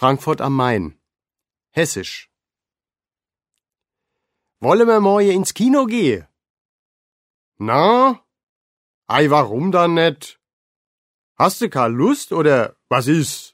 Frankfurt am Main. Hessisch. Wollen wir morgen ins Kino gehen? Na? Ei, warum dann nicht? Hast du keine Lust oder was ist?